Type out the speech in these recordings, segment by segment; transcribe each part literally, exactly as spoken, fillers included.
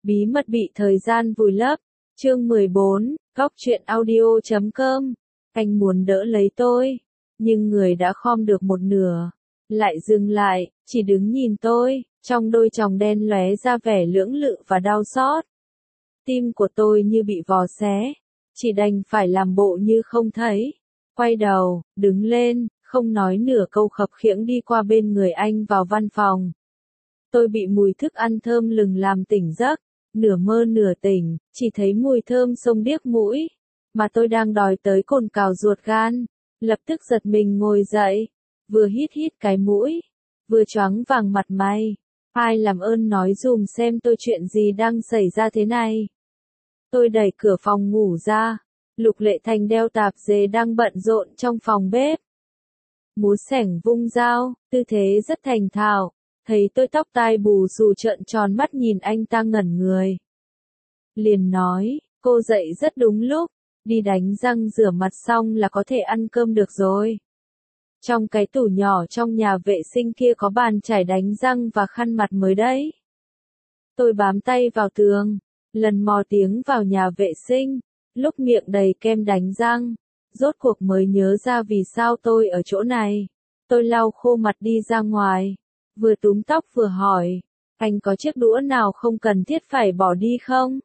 Bí mật bị thời gian vùi lấp. Chương mười bốn, Góc truyện audio chấm com. Anh muốn đỡ lấy tôi, nhưng người đã khom được một nửa, lại dừng lại, chỉ đứng nhìn tôi, trong đôi tròng đen lóe ra vẻ lưỡng lự và đau xót. Tim của tôi như bị vò xé, chỉ đành phải làm bộ như không thấy. Quay đầu, đứng lên, không nói nửa câu khập khiễng đi qua bên người anh vào văn phòng. Tôi bị mùi thức ăn thơm lừng làm tỉnh giấc, nửa mơ nửa tỉnh, chỉ thấy mùi thơm xông điếc mũi, mà tôi đang đòi tới cồn cào ruột gan, lập tức giật mình ngồi dậy, vừa hít hít cái mũi, vừa choáng vàng mặt mày. Ai làm ơn nói dùm xem tôi chuyện gì đang xảy ra thế này. Tôi đẩy cửa phòng ngủ ra, Lục Lệ Thành đeo tạp dề đang bận rộn trong phòng bếp. Múa xẻng vung dao, tư thế rất thành thạo, thấy tôi tóc tai bù xù trợn tròn mắt nhìn anh ta ngẩn người. Liền nói, cô dậy rất đúng lúc, đi đánh răng rửa mặt xong là có thể ăn cơm được rồi. Trong cái tủ nhỏ trong nhà vệ sinh kia có bàn chải đánh răng và khăn mặt mới đấy. Tôi bám tay vào tường, lần mò tiếng vào nhà vệ sinh, lúc miệng đầy kem đánh răng, rốt cuộc mới nhớ ra vì sao tôi ở chỗ này. Tôi lau khô mặt đi ra ngoài, vừa túm tóc vừa hỏi, anh có chiếc đũa nào không cần thiết phải bỏ đi không?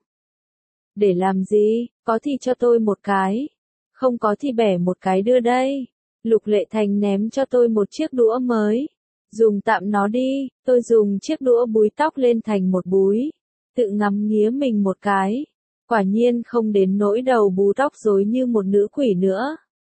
Để làm gì, có thì cho tôi một cái, không có thì bẻ một cái đưa đây. Lục Lệ Thành ném cho tôi một chiếc đũa mới, dùng tạm nó đi. Tôi dùng chiếc đũa búi tóc lên thành một búi, tự ngắm nghía mình một cái, quả nhiên không đến nỗi đầu bú tóc rối như một nữ quỷ nữa.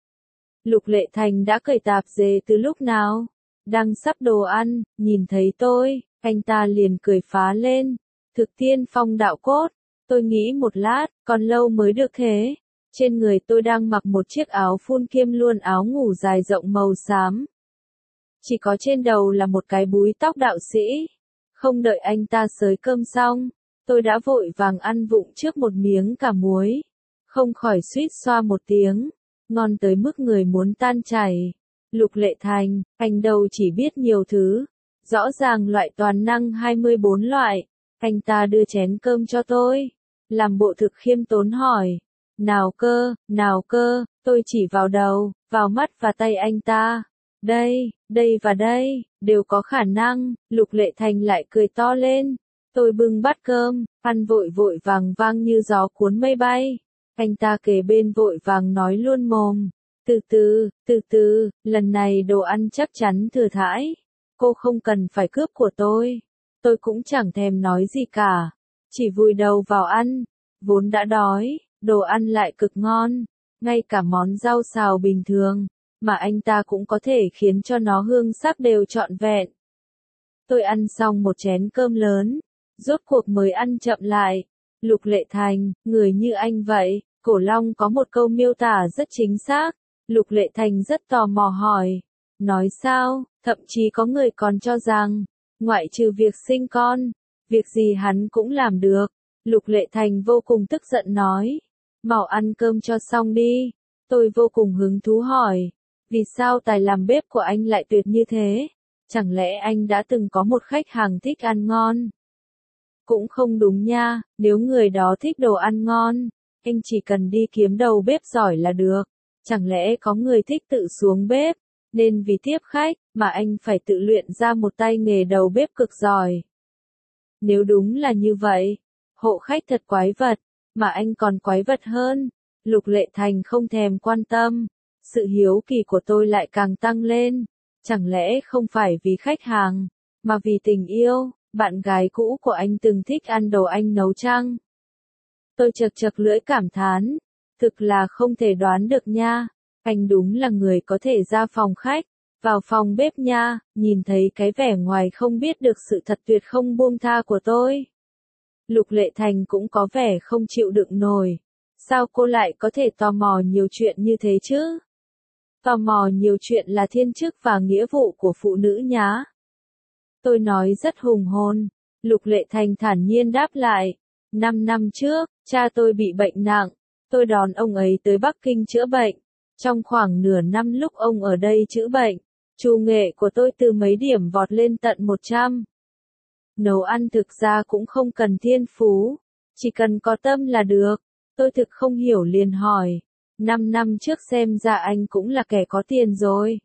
Lục Lệ Thành đã cởi tạp dề từ lúc nào, đang sắp đồ ăn, nhìn thấy tôi, anh ta liền cười phá lên, thực tiên phong đạo cốt. Tôi nghĩ một lát, còn lâu mới được thế. Trên người tôi đang mặc một chiếc áo phun kiêm luôn áo ngủ dài rộng màu xám. Chỉ có trên đầu là một cái búi tóc đạo sĩ. Không đợi anh ta xới cơm xong, tôi đã vội vàng ăn vụng trước một miếng cà muối. Không khỏi suýt xoa một tiếng, ngon tới mức người muốn tan chảy. Lục Lệ Thành, anh đâu chỉ biết nhiều thứ, rõ ràng loại toàn năng hai mươi bốn loại. Anh ta đưa chén cơm cho tôi, làm bộ thực khiêm tốn hỏi, nào cơ, nào cơ, tôi chỉ vào đầu, vào mắt và tay anh ta. Đây, đây và đây, đều có khả năng. Lục Lệ Thành lại cười to lên. Tôi bưng bát cơm, ăn vội vội vàng vang như gió cuốn mây bay. Anh ta kề bên vội vàng nói luôn mồm, từ từ, từ từ, lần này đồ ăn chắc chắn thừa thãi. Cô không cần phải cướp của tôi. Tôi cũng chẳng thèm nói gì cả, chỉ vùi đầu vào ăn, vốn đã đói, đồ ăn lại cực ngon, ngay cả món rau xào bình thường, mà anh ta cũng có thể khiến cho nó hương sắc đều trọn vẹn. Tôi ăn xong một chén cơm lớn, rốt cuộc mới ăn chậm lại. Lục Lệ Thành, người như anh vậy, Cổ Long có một câu miêu tả rất chính xác. Lục Lệ Thành rất tò mò hỏi, nói sao, thậm chí có người còn cho rằng, ngoại trừ việc sinh con, việc gì hắn cũng làm được. Lục Lệ Thành vô cùng tức giận nói, mau ăn cơm cho xong đi. Tôi vô cùng hứng thú hỏi, vì sao tài làm bếp của anh lại tuyệt như thế? Chẳng lẽ anh đã từng có một khách hàng thích ăn ngon? Cũng không đúng nha, nếu người đó thích đồ ăn ngon, anh chỉ cần đi kiếm đầu bếp giỏi là được. Chẳng lẽ có người thích tự xuống bếp, nên vì tiếp khách, mà anh phải tự luyện ra một tay nghề đầu bếp cực giỏi. Nếu đúng là như vậy, hộ khách thật quái vật, mà anh còn quái vật hơn. Lục Lệ Thành không thèm quan tâm, sự hiếu kỳ của tôi lại càng tăng lên. Chẳng lẽ không phải vì khách hàng, mà vì tình yêu, bạn gái cũ của anh từng thích ăn đồ anh nấu chăng? Tôi chật chật lưỡi cảm thán, thực là không thể đoán được nha. Anh đúng là người có thể ra phòng khách, vào phòng bếp nha, nhìn thấy cái vẻ ngoài không biết được sự thật tuyệt không buông tha của tôi. Lục Lệ Thành cũng có vẻ không chịu đựng nổi. Sao cô lại có thể tò mò nhiều chuyện như thế chứ? Tò mò nhiều chuyện là thiên chức và nghĩa vụ của phụ nữ nhá. Tôi nói rất hùng hồn. Lục Lệ Thành thản nhiên đáp lại. Năm năm trước, cha tôi bị bệnh nặng. Tôi đón ông ấy tới Bắc Kinh chữa bệnh. Trong khoảng nửa năm lúc ông ở đây chữa bệnh, trù nghệ của tôi từ mấy điểm vọt lên tận một trăm. Nấu ăn thực ra cũng không cần thiên phú, chỉ cần có tâm là được. Tôi thực không hiểu liền hỏi, năm năm trước xem ra anh cũng là kẻ có tiền rồi.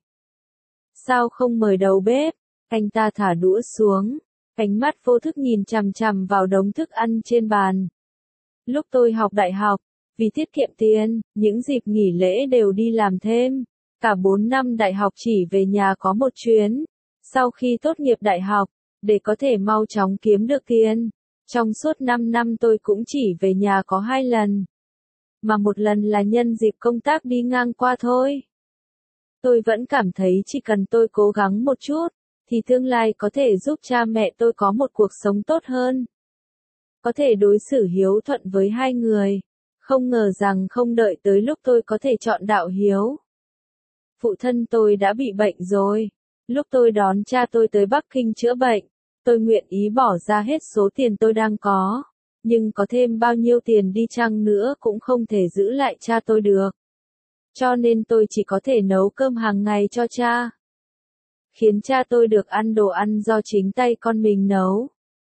Sao không mời đầu bếp? Anh ta thả đũa xuống, ánh mắt vô thức nhìn chằm chằm vào đống thức ăn trên bàn. Lúc tôi học đại học, vì tiết kiệm tiền, những dịp nghỉ lễ đều đi làm thêm. Cả bốn năm đại học chỉ về nhà có một chuyến. Sau khi tốt nghiệp đại học, để có thể mau chóng kiếm được tiền, trong suốt năm năm tôi cũng chỉ về nhà có hai lần. Mà một lần là nhân dịp công tác đi ngang qua thôi. Tôi vẫn cảm thấy chỉ cần tôi cố gắng một chút, thì tương lai có thể giúp cha mẹ tôi có một cuộc sống tốt hơn. Có thể đối xử hiếu thuận với hai người. Không ngờ rằng không đợi tới lúc tôi có thể chọn đạo hiếu. Phụ thân tôi đã bị bệnh rồi. Lúc tôi đón cha tôi tới Bắc Kinh chữa bệnh, tôi nguyện ý bỏ ra hết số tiền tôi đang có. Nhưng có thêm bao nhiêu tiền đi chăng nữa cũng không thể giữ lại cha tôi được. Cho nên tôi chỉ có thể nấu cơm hàng ngày cho cha. Khiến cha tôi được ăn đồ ăn do chính tay con mình nấu.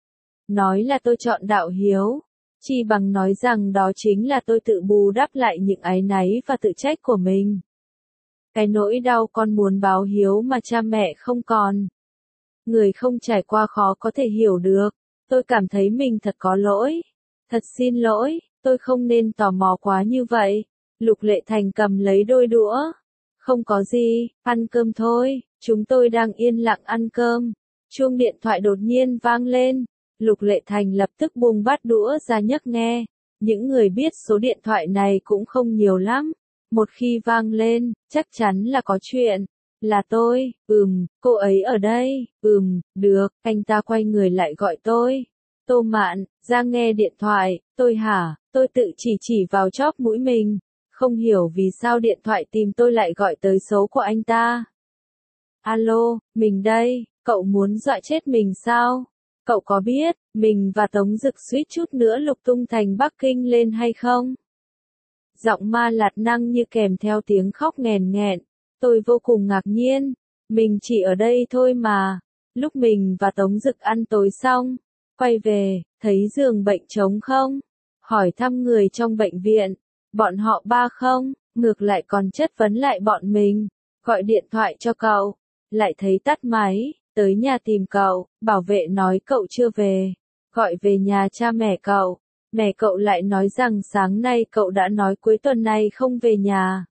Nói là tôi chọn đạo hiếu, chỉ bằng nói rằng đó chính là tôi tự bù đắp lại những áy náy và tự trách của mình. Cái nỗi đau con muốn báo hiếu mà cha mẹ không còn. Người không trải qua khó có thể hiểu được. Tôi cảm thấy mình thật có lỗi. Thật xin lỗi, tôi không nên tò mò quá như vậy. Lục Lệ Thành cầm lấy đôi đũa. Không có gì, ăn cơm thôi, chúng tôi đang yên lặng ăn cơm. Chuông điện thoại đột nhiên vang lên. Lục Lệ Thành lập tức buông bát đũa ra nhấc nghe. Những người biết số điện thoại này cũng không nhiều lắm. Một khi vang lên, chắc chắn là có chuyện. Là tôi, ừm, cô ấy ở đây, ừm, được, anh ta quay người lại gọi tôi. Tô Mạn, ra nghe điện thoại, tôi hả, tôi tự chỉ chỉ vào chóp mũi mình. Không hiểu vì sao điện thoại tìm tôi lại gọi tới số của anh ta. Alo, mình đây, cậu muốn dọa chết mình sao? Cậu có biết, mình và Tống Dực suýt chút nữa lục tung thành Bắc Kinh lên hay không? Giọng Ma Lạt Năng như kèm theo tiếng khóc nghẹn nghẹn. Tôi vô cùng ngạc nhiên. Mình chỉ ở đây thôi mà. Lúc mình và Tống Dực ăn tối xong, quay về, thấy giường bệnh trống không? Hỏi thăm người trong bệnh viện. Bọn họ ba không, ngược lại còn chất vấn lại bọn mình. Gọi điện thoại cho cậu. Lại thấy tắt máy, tới nhà tìm cậu, bảo vệ nói cậu chưa về. Gọi về nhà cha mẹ cậu. Mẹ cậu lại nói rằng sáng nay cậu đã nói cuối tuần này không về nhà.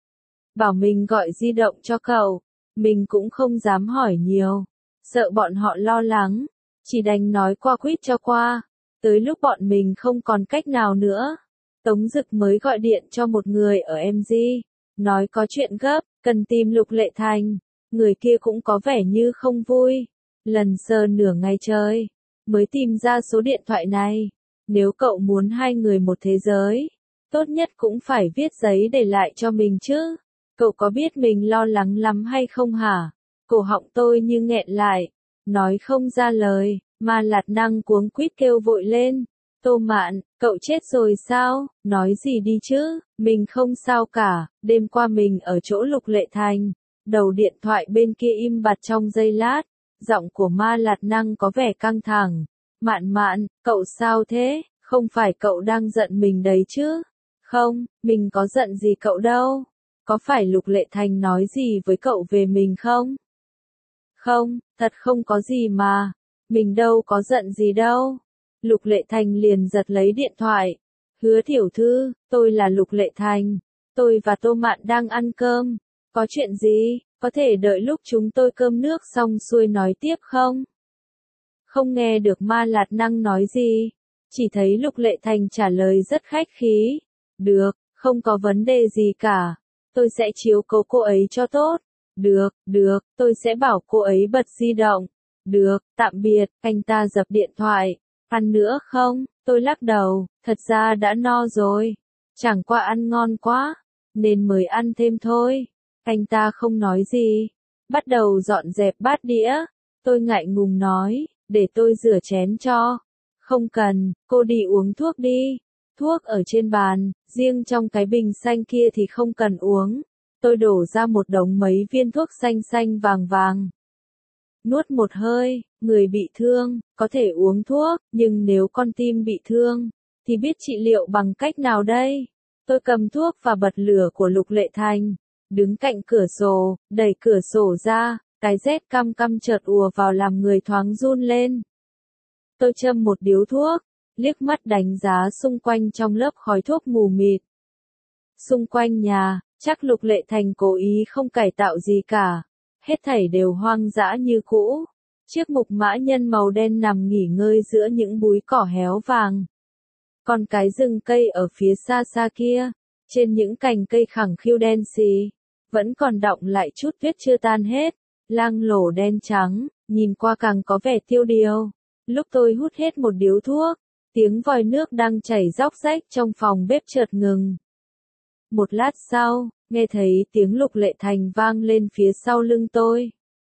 Bảo mình gọi di động cho cậu. Mình cũng không dám hỏi nhiều. Sợ bọn họ lo lắng. Chỉ đành nói qua quýt cho qua. Tới lúc bọn mình không còn cách nào nữa. Tống Dực mới gọi điện cho một người ở em giê. Nói có chuyện gấp, cần tìm Lục Lệ Thành. Người kia cũng có vẻ như không vui. Lần sờ nửa ngày trời. Mới tìm ra số điện thoại này. Nếu cậu muốn hai người một thế giới, tốt nhất cũng phải viết giấy để lại cho mình chứ. Cậu có biết mình lo lắng lắm hay không hả? Cổ họng tôi như nghẹn lại, nói không ra lời, Ma Lạt Năng cuống quýt kêu vội lên. Tô Mạn, cậu chết rồi sao? Nói gì đi chứ? Mình không sao cả, đêm qua mình ở chỗ Lục Lệ Thành. Đầu điện thoại bên kia im bặt trong giây lát, giọng của Ma Lạt Năng có vẻ căng thẳng. Mạn Mạn, cậu sao thế? Không phải cậu đang giận mình đấy chứ? Không, mình có giận gì cậu đâu. Có phải Lục Lệ Thành nói gì với cậu về mình không? Không, thật không có gì mà. Mình đâu có giận gì đâu. Lục Lệ Thành liền giật lấy điện thoại. Hứa tiểu thư, tôi là Lục Lệ Thành. Tôi và Tô Mạn đang ăn cơm. Có chuyện gì? Có thể đợi lúc chúng tôi cơm nước xong xuôi nói tiếp không? Không nghe được Ma Lạt Năng nói gì. Chỉ thấy Lục Lệ Thành trả lời rất khách khí. Được, không có vấn đề gì cả. Tôi sẽ chiếu cố cô ấy cho tốt. Được, được, tôi sẽ bảo cô ấy bật di động. Được, tạm biệt, anh ta dập điện thoại. Ăn nữa không? Tôi lắc đầu, thật ra đã no rồi. Chẳng qua ăn ngon quá, nên mới ăn thêm thôi. Anh ta không nói gì. Bắt đầu dọn dẹp bát đĩa. Tôi ngại ngùng nói, để tôi rửa chén cho. Không cần, cô đi uống thuốc đi. Thuốc ở trên bàn, riêng trong cái bình xanh kia thì không cần uống. Tôi đổ ra một đống mấy viên thuốc xanh xanh vàng vàng. Nuốt một hơi, Người bị thương, có thể uống thuốc, nhưng nếu con tim bị thương, thì biết trị liệu bằng cách nào đây? Tôi cầm thuốc và bật lửa của Lục Lệ Thành, đứng cạnh cửa sổ, đẩy cửa sổ ra, cái rét căm căm chợt ùa vào làm người thoáng run lên. Tôi châm một điếu thuốc, liếc mắt đánh giá xung quanh trong lớp khói thuốc mù mịt. Xung quanh nhà, chắc Lục Lệ Thành cố ý không cải tạo gì cả, hết thảy đều hoang dã như cũ. Chiếc mục mã nhân màu đen nằm nghỉ ngơi giữa những búi cỏ héo vàng. Còn cái rừng cây ở phía xa xa kia, trên những cành cây khẳng khiu đen xì, vẫn còn đọng lại chút tuyết chưa tan hết, loang lổ đen trắng, nhìn qua càng có vẻ tiêu điều. Lúc tôi hút hết một điếu thuốc, tiếng vòi nước đang chảy róc rách trong phòng bếp chợt ngừng. Một lát sau, nghe thấy tiếng Lục Lệ Thành vang lên phía sau lưng tôi.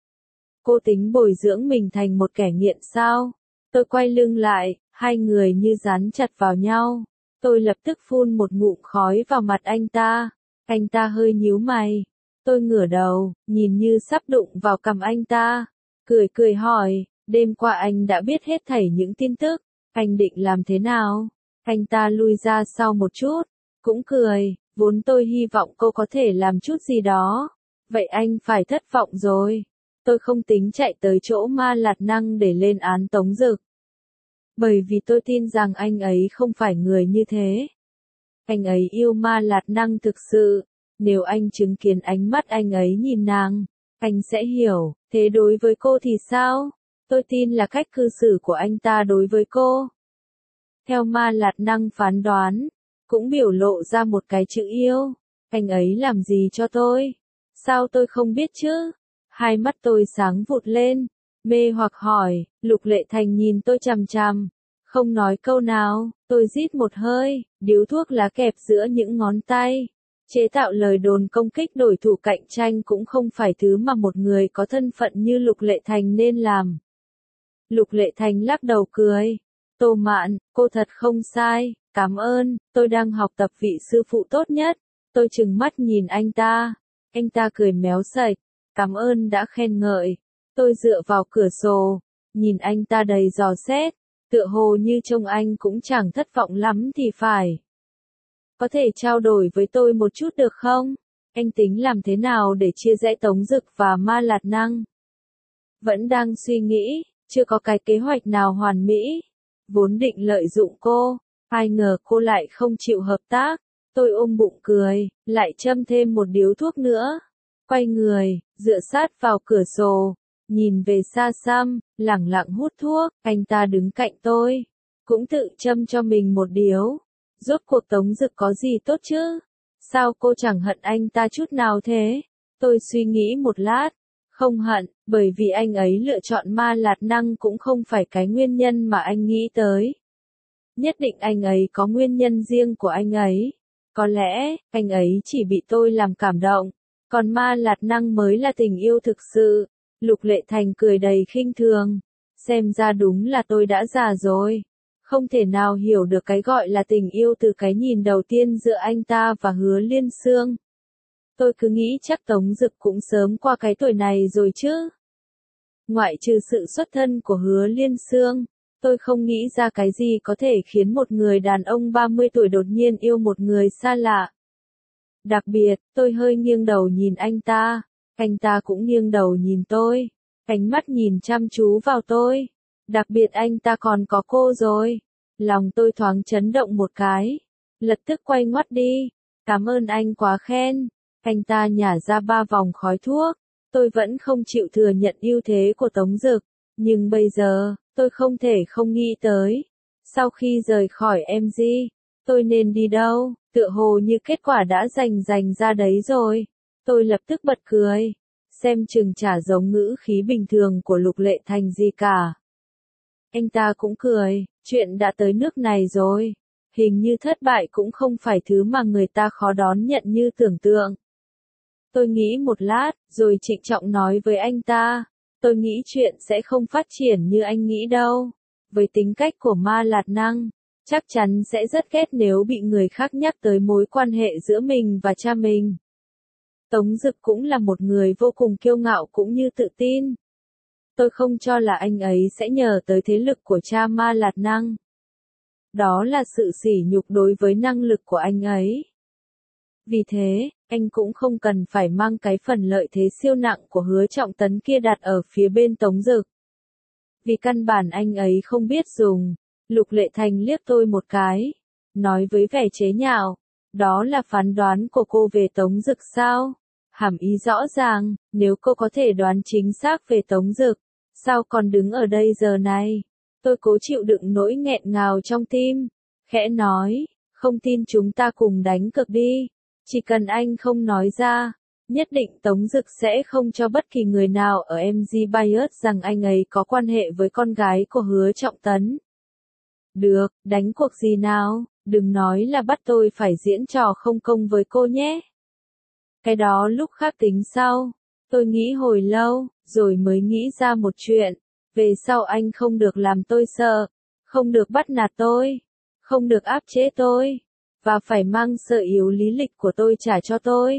Cô tính bồi dưỡng mình thành một kẻ nghiện sao? Tôi quay lưng lại, hai người như dán chặt vào nhau. Tôi lập tức phun một ngụm khói vào mặt anh ta. Anh ta hơi nhíu mày. Tôi ngửa đầu, nhìn như sắp đụng vào cằm anh ta. Cười cười hỏi, đêm qua anh đã biết hết thảy những tin tức. Anh định làm thế nào? Anh ta lui ra sau một chút. Cũng cười, vốn tôi hy vọng cô có thể làm chút gì đó. Vậy anh phải thất vọng rồi. Tôi không tính chạy tới chỗ Ma Lạt Năng để lên án Tống Dực. Bởi vì tôi tin rằng anh ấy không phải người như thế. Anh ấy yêu Ma Lạt Năng thực sự. Nếu anh chứng kiến ánh mắt anh ấy nhìn nàng, anh sẽ hiểu, thế đối với cô thì sao? Tôi tin là cách cư xử của anh ta đối với cô. Theo Ma Lạt Năng phán đoán, cũng biểu lộ ra một cái chữ yêu. Anh ấy làm gì cho tôi? Sao tôi không biết chứ? Hai mắt tôi sáng vụt lên, mê hoặc hỏi. Lục Lệ Thành nhìn tôi chằm chằm, không nói câu nào. Tôi rít một hơi, điếu thuốc lá kẹp giữa những ngón tay. Chế tạo lời đồn công kích đối thủ cạnh tranh cũng không phải thứ mà một người có thân phận như Lục Lệ Thành nên làm. Lục Lệ Thành lắc đầu cười. Tô Mạn, cô thật không sai, cảm ơn, tôi đang học tập vị sư phụ tốt nhất. Tôi trừng mắt nhìn anh ta. Anh ta cười méo sạch. Cảm ơn đã khen ngợi. Tôi dựa vào cửa sổ, nhìn anh ta đầy dò xét, tựa hồ như trông anh cũng chẳng thất vọng lắm thì phải. Có thể trao đổi với tôi một chút được không? Anh tính làm thế nào để chia rẽ Tống Dực và Ma Lạt Năng? Vẫn đang suy nghĩ, chưa có cái kế hoạch nào hoàn mỹ. Vốn định lợi dụng cô, ai ngờ cô lại không chịu hợp tác. Tôi ôm bụng cười, lại châm thêm một điếu thuốc nữa. Quay người, dựa sát vào cửa sổ, nhìn về xa xăm, lẳng lặng hút thuốc. Anh ta đứng cạnh tôi, cũng tự châm cho mình một điếu. Rốt cuộc Tống Dực có gì tốt chứ? Sao cô chẳng hận anh ta chút nào thế? Tôi suy nghĩ một lát. Không hận, bởi vì anh ấy lựa chọn Ma Lạt Năng cũng không phải cái nguyên nhân mà anh nghĩ tới. Nhất định anh ấy có nguyên nhân riêng của anh ấy. Có lẽ, anh ấy chỉ bị tôi làm cảm động. Còn Ma Lạt Năng mới là tình yêu thực sự. Lục Lệ Thành cười đầy khinh thường. Xem ra đúng là tôi đã già rồi. Không thể nào hiểu được cái gọi là tình yêu từ cái nhìn đầu tiên giữa anh ta và Hứa Liên Xương. Tôi cứ nghĩ chắc Tống Dực cũng sớm qua cái tuổi này rồi chứ. Ngoại trừ sự xuất thân của Hứa Liên Xương, tôi không nghĩ ra cái gì có thể khiến một người đàn ông ba mươi tuổi đột nhiên yêu một người xa lạ. Đặc biệt, tôi hơi nghiêng đầu nhìn anh ta, anh ta cũng nghiêng đầu nhìn tôi, ánh mắt nhìn chăm chú vào tôi. Đặc biệt anh ta còn có cô rồi. Lòng tôi thoáng chấn động một cái, lập tức quay ngoắt đi. Cảm ơn anh quá khen. Anh ta nhả ra ba vòng khói thuốc. Tôi vẫn không chịu thừa nhận ưu thế của Tống Dực, nhưng bây giờ, tôi không thể không nghĩ tới. Sau khi rời khỏi em giê, tôi nên đi đâu? Tựa hồ như kết quả đã dành dành ra đấy rồi. Tôi lập tức bật cười. Xem chừng chả giống ngữ khí bình thường của Lục Lệ Thành gì cả. Anh ta cũng cười, chuyện đã tới nước này rồi. Hình như thất bại cũng không phải thứ mà người ta khó đón nhận như tưởng tượng. Tôi nghĩ một lát, rồi trịnh trọng nói với anh ta. Tôi nghĩ chuyện sẽ không phát triển như anh nghĩ đâu. Với tính cách của Ma Lạt Năng, chắc chắn sẽ rất ghét nếu bị người khác nhắc tới mối quan hệ giữa mình và cha mình. Tống Dực cũng là một người vô cùng kiêu ngạo cũng như tự tin. tôi không cho là anh ấy sẽ nhờ tới thế lực của cha Ma Lạt Năng. Đó là sự sỉ nhục đối với năng lực của anh ấy. Vì thế, anh cũng không cần phải mang cái phần lợi thế siêu nặng của Hứa Trọng Tấn kia đặt ở phía bên Tống Dực. Vì căn bản anh ấy không biết dùng. Lục Lệ Thành liếc tôi một cái, nói với vẻ chế nhạo, đó là phán đoán của cô về Tống Dực sao? Hàm ý rõ ràng, nếu cô có thể đoán chính xác về Tống Dực, sao còn đứng ở đây giờ này? Tôi cố chịu đựng nỗi nghẹn ngào trong tim, khẽ nói, không tin chúng ta cùng đánh cược đi. Chỉ cần anh không nói ra, nhất định Tống Dực sẽ không cho bất kỳ người nào ở em giê Bios rằng anh ấy có quan hệ với con gái của Hứa Trọng Tấn. Được, đánh cuộc gì nào, đừng nói là bắt tôi phải diễn trò không công với cô nhé. Cái đó lúc khác tính sau. Tôi nghĩ hồi lâu, rồi mới nghĩ ra một chuyện. Về sau anh không được làm tôi sợ, không được bắt nạt tôi, không được áp chế tôi, và phải mang sở yếu lý lịch của tôi trả cho tôi.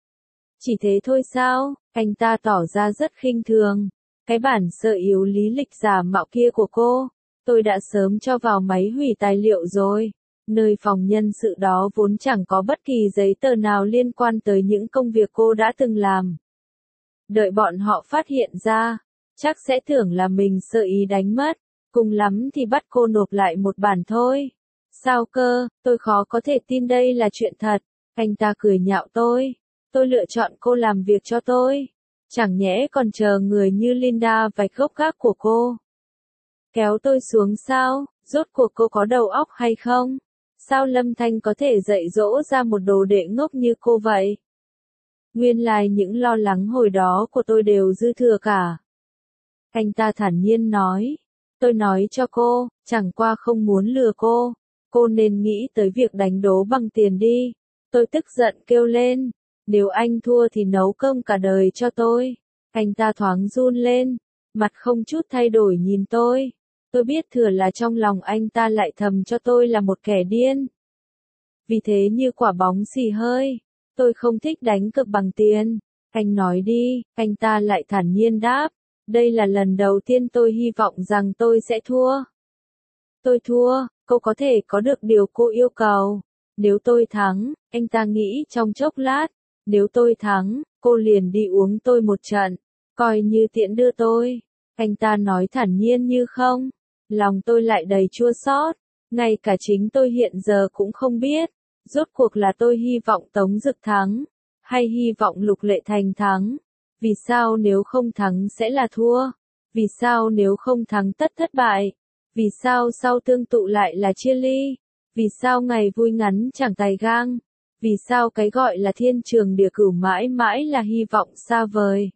Chỉ thế thôi sao? Anh ta tỏ ra rất khinh thường. Cái bản sở yếu lý lịch giả mạo kia của cô, tôi đã sớm cho vào máy hủy tài liệu rồi. Nơi phòng nhân sự đó vốn chẳng có bất kỳ giấy tờ nào liên quan tới những công việc cô đã từng làm. Đợi bọn họ phát hiện ra, chắc sẽ tưởng là mình sơ ý đánh mất, cùng lắm thì bắt cô nộp lại một bản thôi. Sao cơ, tôi khó có thể tin đây là chuyện thật. Anh ta cười nhạo tôi. Tôi lựa chọn cô làm việc cho tôi. Chẳng nhẽ còn chờ người như Linda vạch gốc gác của cô. Kéo tôi xuống sao, rốt cuộc cô có đầu óc hay không? Sao Lâm Thanh có thể dạy dỗ ra một đồ đệ ngốc như cô vậy? Nguyên lai những lo lắng hồi đó của tôi đều dư thừa cả. Anh ta thản nhiên nói. Tôi nói cho cô, chẳng qua không muốn lừa cô. Cô nên nghĩ tới việc đánh đố bằng tiền đi. Tôi tức giận kêu lên. Nếu anh thua thì nấu cơm cả đời cho tôi. Anh ta thoáng run lên. Mặt không chút thay đổi nhìn tôi. Tôi biết thừa là trong lòng anh ta lại thầm cho tôi là một kẻ điên. Vì thế như quả bóng xì hơi. Tôi không thích đánh cược bằng tiền. Anh nói đi, anh ta lại thản nhiên đáp. Đây là lần đầu tiên tôi hy vọng rằng tôi sẽ thua. Tôi thua, cô có thể có được điều cô yêu cầu. Nếu tôi thắng, anh ta nghĩ trong chốc lát. Nếu tôi thắng, cô liền đi uống tôi một trận. Coi như tiễn đưa tôi. Anh ta nói thản nhiên như không. Lòng tôi lại đầy chua xót. Ngay cả chính tôi hiện giờ cũng không biết. Rốt cuộc là tôi hy vọng Tống Dực thắng. Hay hy vọng Lục Lệ Thành thắng. Vì sao nếu không thắng sẽ là thua? Vì sao nếu không thắng tất thất bại? Vì sao sau tương tụ lại là chia ly? Vì sao ngày vui ngắn chẳng tài gang? Vì sao cái gọi là thiên trường địa cửu mãi mãi là hy vọng xa vời?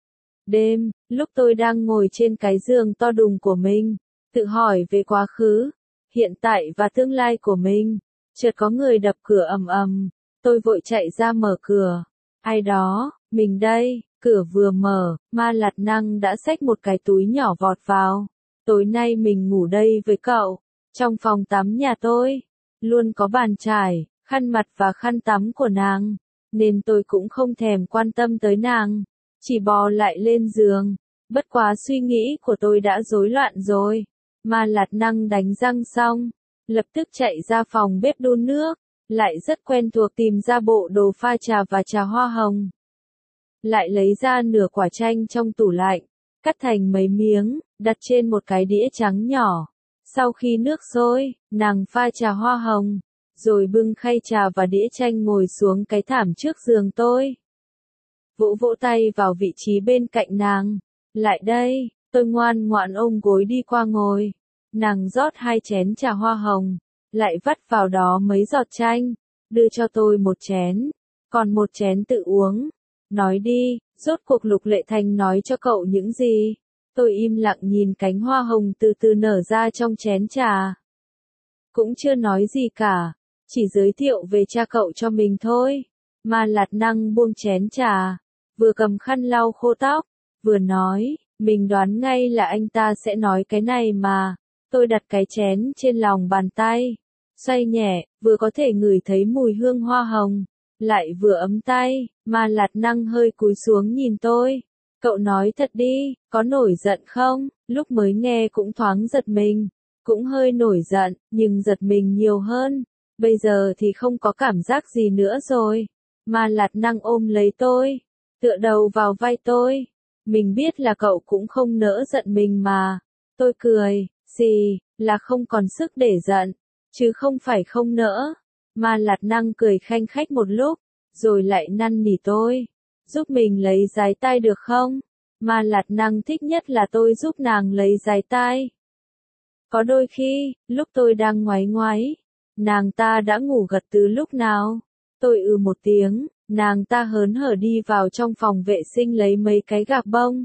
Đêm, lúc tôi đang ngồi trên cái giường to đùng của mình, tự hỏi về quá khứ, hiện tại và tương lai của mình, chợt có người đập cửa ầm ầm. Tôi vội chạy ra mở cửa. Ai đó, mình đây. Cửa vừa mở, Ma Lạt Năng đã xách một cái túi nhỏ vọt vào. Tối nay mình ngủ đây với cậu. Trong phòng tắm nhà tôi, luôn có bàn chải, khăn mặt và khăn tắm của nàng. Nên tôi cũng không thèm quan tâm tới nàng. Chỉ bò lại lên giường. Bất quá suy nghĩ của tôi đã rối loạn rồi. Ma Lạt Năng đánh răng xong, lập tức chạy ra phòng bếp đun nước. Lại rất quen thuộc tìm ra bộ đồ pha trà và trà hoa hồng. Lại lấy ra nửa quả chanh trong tủ lạnh, cắt thành mấy miếng, đặt trên một cái đĩa trắng nhỏ. Sau khi nước sôi, nàng pha trà hoa hồng, rồi bưng khay trà và đĩa chanh ngồi xuống cái thảm trước giường tôi. Vỗ vỗ tay vào vị trí bên cạnh nàng. Lại đây, tôi ngoan ngoãn ôm gối đi qua ngồi. Nàng rót hai chén trà hoa hồng, lại vắt vào đó mấy giọt chanh, đưa cho tôi một chén, còn một chén tự uống. Nói đi, rốt cuộc Lục Lệ Thành nói cho cậu những gì? Tôi im lặng nhìn cánh hoa hồng từ từ nở ra trong chén trà. Cũng chưa nói gì cả, chỉ giới thiệu về cha cậu cho mình thôi. Ma Lạt Năng buông chén trà, vừa cầm khăn lau khô tóc, vừa nói, mình đoán ngay là anh ta sẽ nói cái này mà. Tôi đặt cái chén trên lòng bàn tay, xoay nhẹ, vừa có thể ngửi thấy mùi hương hoa hồng, lại vừa ấm tay. Ma Lạt Năng hơi cúi xuống nhìn tôi, Cậu nói thật đi, có nổi giận không? Lúc mới nghe cũng thoáng giật mình, cũng hơi nổi giận, nhưng giật mình nhiều hơn. Bây giờ thì không có cảm giác gì nữa rồi. Ma Lạt Năng ôm lấy tôi, tựa đầu vào vai tôi. Mình biết là cậu cũng không nỡ giận mình mà. Tôi cười, gì, là không còn sức để giận, chứ không phải không nỡ. Ma Lạt Năng cười khanh khách một lúc, rồi lại năn nỉ tôi, giúp mình lấy giái tai được không? Ma Lạt Năng thích nhất là tôi giúp nàng lấy giái tai. Có đôi khi, lúc tôi đang ngoáy ngoáy, nàng ta đã ngủ gật từ lúc nào. Tôi ừ một tiếng, nàng ta hớn hở đi vào trong phòng vệ sinh lấy mấy cái gạc bông.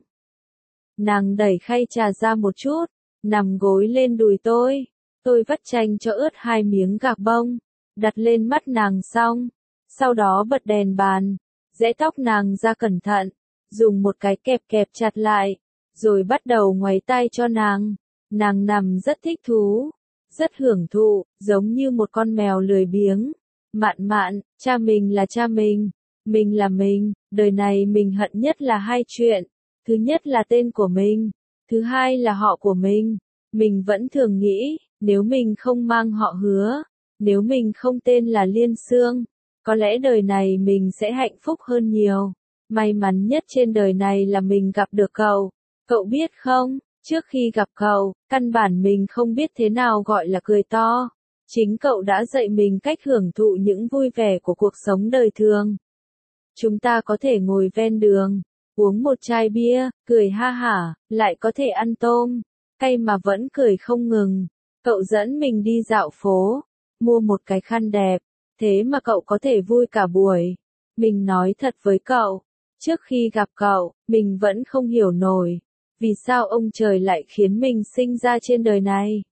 Nàng đẩy khay trà ra một chút, nằm gối lên đùi tôi. Tôi vắt chanh cho ướt hai miếng gạc bông, đặt lên mắt nàng xong. Sau đó bật đèn bàn, rẽ tóc nàng ra cẩn thận, dùng một cái kẹp kẹp chặt lại, rồi bắt đầu ngoáy tai cho nàng. Nàng nằm rất thích thú, rất hưởng thụ, giống như một con mèo lười biếng. Mạn Mạn, cha mình là cha mình, mình là mình, đời này mình hận nhất là hai chuyện. Thứ nhất là tên của mình, thứ hai là họ của mình. Mình vẫn thường nghĩ, nếu mình không mang họ Hứa, nếu mình không tên là Liên Xương, có lẽ đời này mình sẽ hạnh phúc hơn nhiều. May mắn nhất trên đời này là mình gặp được cậu. Cậu biết không, trước khi gặp cậu, căn bản mình không biết thế nào gọi là cười to. Chính cậu đã dạy mình cách hưởng thụ những vui vẻ của cuộc sống đời thường. Chúng ta có thể ngồi ven đường, uống một chai bia, cười ha hả, lại có thể ăn tôm cay mà vẫn cười không ngừng. Cậu dẫn mình đi dạo phố, mua một cái khăn đẹp, thế mà cậu có thể vui cả buổi. Mình nói thật với cậu, trước khi gặp cậu, mình vẫn không hiểu nổi, vì sao ông trời lại khiến mình sinh ra trên đời này.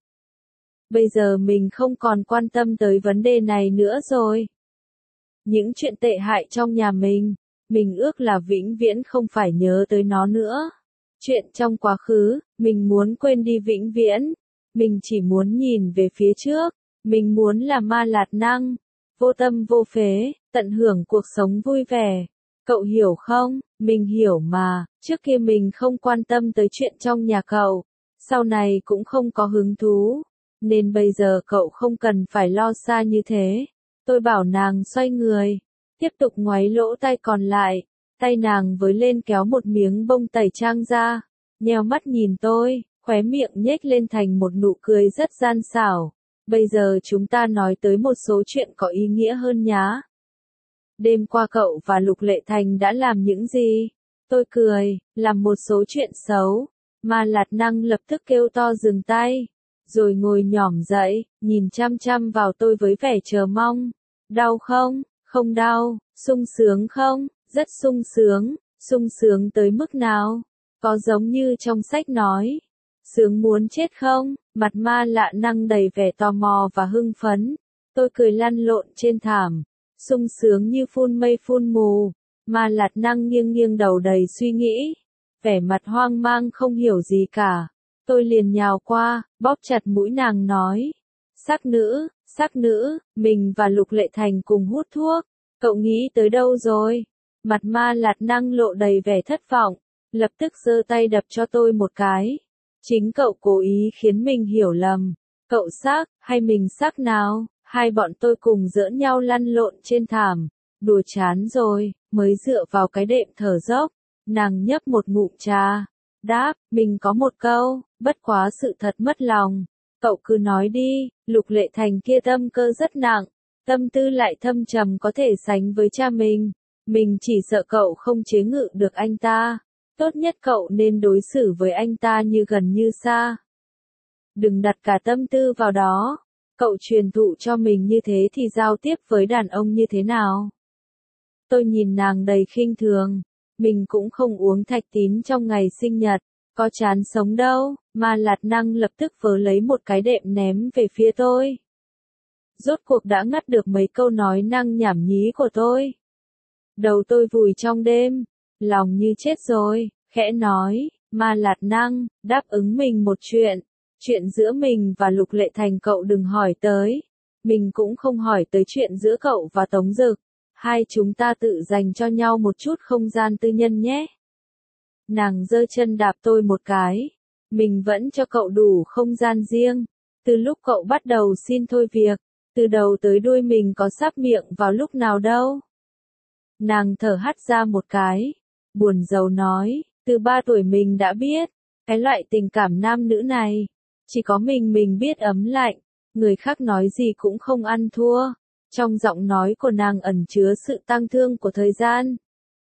Bây giờ mình không còn quan tâm tới vấn đề này nữa rồi. Những chuyện tệ hại trong nhà mình, mình ước là vĩnh viễn không phải nhớ tới nó nữa. Chuyện trong quá khứ, mình muốn quên đi vĩnh viễn. Mình chỉ muốn nhìn về phía trước. Mình muốn là Ma Lạt Năng, vô tâm vô phế, tận hưởng cuộc sống vui vẻ. Cậu hiểu không? Mình hiểu mà, trước kia mình không quan tâm tới chuyện trong nhà cậu, sau này cũng không có hứng thú, nên bây giờ cậu không cần phải lo xa như thế. Tôi bảo nàng xoay người, tiếp tục ngoáy lỗ tai còn lại, tay nàng với lên kéo một miếng bông tẩy trang ra, nheo mắt nhìn tôi, khóe miệng nhếch lên thành một nụ cười rất gian xảo. Bây giờ chúng ta nói tới một số chuyện có ý nghĩa hơn nhá. Đêm qua cậu và Lục Lệ Thành đã làm những gì? Tôi cười, làm một số chuyện xấu. Ma Lạt Năng lập tức kêu to dừng tay, rồi ngồi nhỏm dậy, nhìn chăm chăm vào tôi với vẻ chờ mong. Đau không? Không đau. Sung sướng không? Rất sung sướng. Sung sướng tới mức nào? Có giống như trong sách nói. Sướng muốn chết không? Mặt Ma Lạt Năng đầy vẻ tò mò và hưng phấn. Tôi cười lăn lộn trên thảm. Sung sướng như phun mây phun mù. Ma Lạt Năng nghiêng nghiêng đầu đầy suy nghĩ, vẻ mặt hoang mang không hiểu gì cả. Tôi liền nhào qua, bóp chặt mũi nàng nói, sắc nữ, sắc nữ, mình và Lục Lệ Thành cùng hút thuốc, cậu nghĩ tới đâu rồi? Mặt Ma Lạt Năng lộ đầy vẻ thất vọng, lập tức giơ tay đập cho tôi một cái. Chính cậu cố ý khiến mình hiểu lầm. Cậu sắc, hay mình sắc nào? Hai bọn tôi cùng giỡn nhau lăn lộn trên thảm, đùa chán rồi, mới dựa vào cái đệm thở dốc. Nàng nhấp một ngụm trà, đáp, mình có một câu, bất quá sự thật mất lòng. Cậu cứ nói đi. Lục Lệ Thành kia tâm cơ rất nặng, tâm tư lại thâm trầm có thể sánh với cha mình. Mình chỉ sợ cậu không chế ngự được anh ta. Tốt nhất cậu nên đối xử với anh ta như gần như xa. Đừng đặt cả tâm tư vào đó. Cậu truyền thụ cho mình như thế thì giao tiếp với đàn ông như thế nào? Tôi nhìn nàng đầy khinh thường. Mình cũng không uống thạch tín trong ngày sinh nhật, có chán sống đâu. Ma Lạt Năng lập tức vớ lấy một cái đệm ném về phía tôi. Rốt cuộc đã ngắt được mấy câu nói năng nhảm nhí của tôi. Đầu tôi vùi trong đêm, lòng như chết rồi, khẽ nói, Ma Lạt Năng, đáp ứng mình một chuyện. Chuyện giữa mình và Lục Lệ Thành cậu đừng hỏi tới. Mình cũng không hỏi tới chuyện giữa cậu và Tống Dực. Hai chúng ta tự dành cho nhau một chút không gian tư nhân nhé. Nàng giơ chân đạp tôi một cái. Mình vẫn cho cậu đủ không gian riêng. Từ lúc cậu bắt đầu xin thôi việc, từ đầu tới đuôi mình có sắp miệng vào lúc nào đâu. Nàng thở hắt ra một cái, buồn rầu nói, từ ba tuổi mình đã biết, cái loại tình cảm nam nữ này, chỉ có mình mình biết ấm lạnh, người khác nói gì cũng không ăn thua. Trong giọng nói của nàng ẩn chứa sự tang thương của thời gian.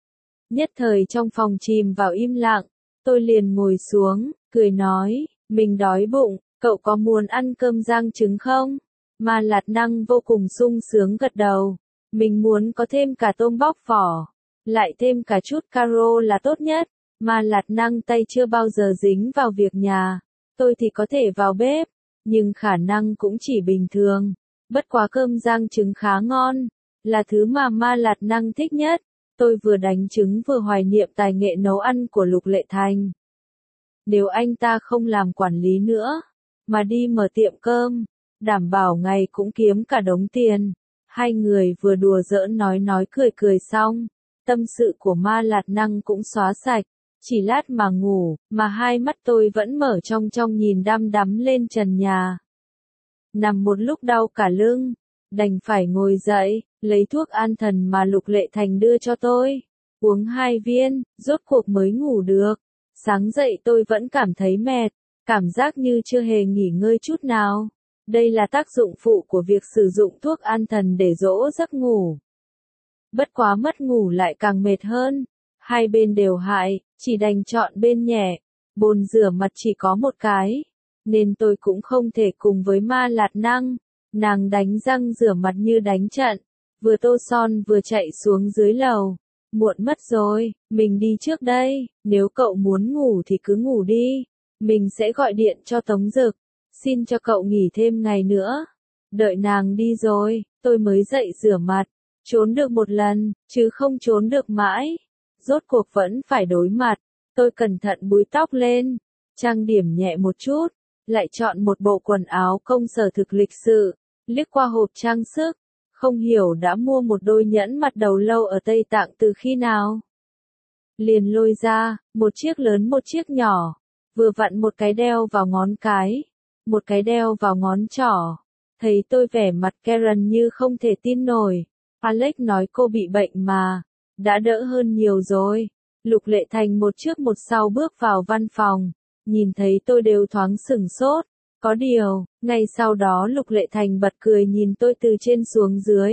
Nhất thời trong phòng chìm vào im lặng, tôi liền ngồi xuống, cười nói, mình đói bụng, cậu có muốn ăn cơm rang trứng không? Ma Lạt Năng vô cùng sung sướng gật đầu, mình muốn có thêm cả tôm bóc vỏ, lại thêm cả chút caro là tốt nhất. Ma Lạt Năng tay chưa bao giờ dính vào việc nhà, tôi thì có thể vào bếp, nhưng khả năng cũng chỉ bình thường. Bất quá cơm rang trứng khá ngon, là thứ mà Ma Lạt Năng thích nhất. Tôi vừa đánh trứng vừa hoài niệm tài nghệ nấu ăn của Lục Lệ Thành. Nếu anh ta không làm quản lý nữa, mà đi mở tiệm cơm, đảm bảo ngày cũng kiếm cả đống tiền. Hai người vừa đùa giỡn nói nói cười cười xong, tâm sự của Ma Lạt Năng cũng xóa sạch, chỉ lát mà ngủ, mà hai mắt tôi vẫn mở trong trong nhìn đăm đắm lên trần nhà. Nằm một lúc đau cả lưng, đành phải ngồi dậy, lấy thuốc an thần mà Lục Lệ Thành đưa cho tôi, uống hai viên, rốt cuộc mới ngủ được. Sáng dậy tôi vẫn cảm thấy mệt, cảm giác như chưa hề nghỉ ngơi chút nào. Đây là tác dụng phụ của việc sử dụng thuốc an thần để dỗ giấc ngủ. Bất quá mất ngủ lại càng mệt hơn, hai bên đều hại, chỉ đành chọn bên nhẹ. Bồn rửa mặt chỉ có một cái, nên tôi cũng không thể cùng với Ma Lạt Năng. Nàng đánh răng rửa mặt như đánh trận, vừa tô son vừa chạy xuống dưới lầu. Muộn mất rồi, mình đi trước đây, nếu cậu muốn ngủ thì cứ ngủ đi, mình sẽ gọi điện cho Tống Dực, xin cho cậu nghỉ thêm ngày nữa. Đợi nàng đi rồi, tôi mới dậy rửa mặt, trốn được một lần, chứ không trốn được mãi. Rốt cuộc vẫn phải đối mặt, tôi cẩn thận búi tóc lên, trang điểm nhẹ một chút, lại chọn một bộ quần áo công sở thực lịch sự, liếc qua hộp trang sức. Không hiểu đã mua một đôi nhẫn mặt đầu lâu ở Tây Tạng từ khi nào. Liền lôi ra, một chiếc lớn một chiếc nhỏ, vừa vặn một cái đeo vào ngón cái, một cái đeo vào ngón trỏ. Thấy tôi vẻ mặt Karen như không thể tin nổi. Alex nói cô bị bệnh mà, đã đỡ hơn nhiều rồi. Lục Lệ Thành một trước một sau bước vào văn phòng, nhìn thấy tôi đều thoáng sửng sốt. Có điều, ngay sau đó Lục Lệ Thành bật cười nhìn tôi từ trên xuống dưới.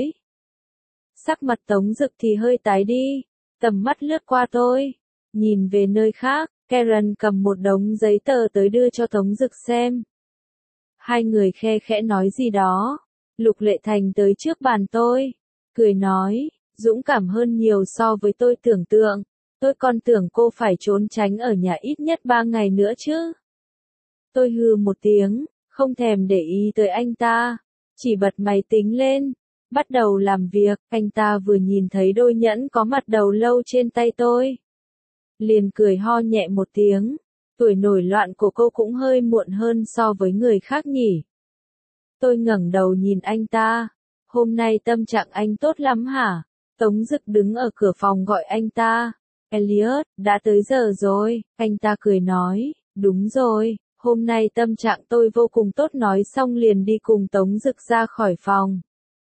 Sắc mặt Tống Dực thì hơi tái đi, tầm mắt lướt qua tôi, nhìn về nơi khác, Karen cầm một đống giấy tờ tới đưa cho Tống Dực xem. Hai người khe khẽ nói gì đó, Lục Lệ Thành tới trước bàn tôi, cười nói, dũng cảm hơn nhiều so với tôi tưởng tượng, tôi còn tưởng cô phải trốn tránh ở nhà ít nhất ba ngày nữa chứ. Tôi hừ một tiếng, không thèm để ý tới anh ta, chỉ bật máy tính lên, bắt đầu làm việc. Anh ta vừa nhìn thấy đôi nhẫn có mặt đầu lâu trên tay tôi, liền cười ho nhẹ một tiếng, tuổi nổi loạn của cô cũng hơi muộn hơn so với người khác nhỉ. Tôi ngẩng đầu nhìn anh ta, hôm nay tâm trạng anh tốt lắm hả? Tống Dực đứng ở cửa phòng gọi anh ta, Elliot, đã tới giờ rồi, anh ta cười nói, đúng rồi. Hôm nay tâm trạng tôi vô cùng tốt, nói xong liền đi cùng Tống Dực ra khỏi phòng.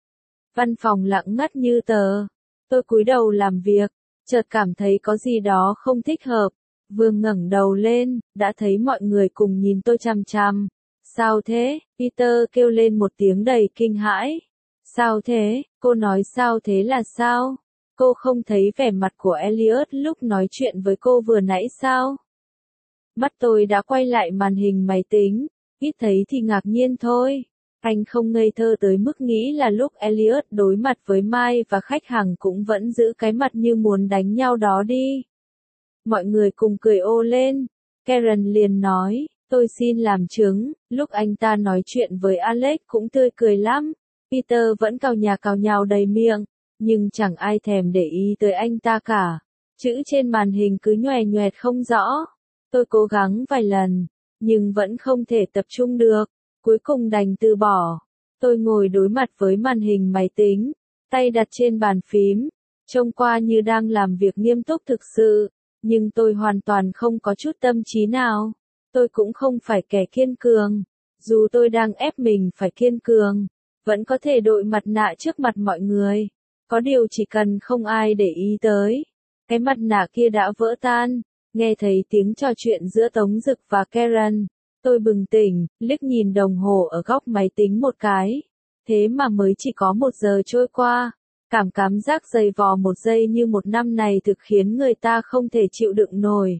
Văn phòng lặng ngắt như tờ. Tôi cúi đầu làm việc, chợt cảm thấy có gì đó không thích hợp. Vừa ngẩng đầu lên, đã thấy mọi người cùng nhìn tôi chằm chằm. Sao thế? Peter kêu lên một tiếng đầy kinh hãi. Sao thế? Cô nói sao thế là sao? Cô không thấy vẻ mặt của Elliot lúc nói chuyện với cô vừa nãy sao? Mắt tôi đã quay lại màn hình máy tính, ít thấy thì ngạc nhiên thôi. Anh không ngây thơ tới mức nghĩ là lúc Elliot đối mặt với Mai và khách hàng cũng vẫn giữ cái mặt như muốn đánh nhau đó đi. Mọi người cùng cười ô lên. Karen liền nói, tôi xin làm chứng, lúc anh ta nói chuyện với Alex cũng tươi cười lắm. Peter vẫn cào nhà cào nhào đầy miệng, nhưng chẳng ai thèm để ý tới anh ta cả. Chữ trên màn hình cứ nhoè nhoẹt không rõ. Tôi cố gắng vài lần, nhưng vẫn không thể tập trung được, cuối cùng đành từ bỏ. Tôi ngồi đối mặt với màn hình máy tính, tay đặt trên bàn phím, trông qua như đang làm việc nghiêm túc thực sự. Nhưng tôi hoàn toàn không có chút tâm trí nào. Tôi cũng không phải kẻ kiên cường. Dù tôi đang ép mình phải kiên cường, vẫn có thể đội mặt nạ trước mặt mọi người. Có điều chỉ cần không ai để ý tới, cái mặt nạ kia đã vỡ tan. Nghe thấy tiếng trò chuyện giữa Tống Dực và Karen, tôi bừng tỉnh, liếc nhìn đồng hồ ở góc máy tính một cái. Thế mà mới chỉ có một giờ trôi qua. Cảm cảm giác dày vò một giây như một năm này thực khiến người ta không thể chịu đựng nổi.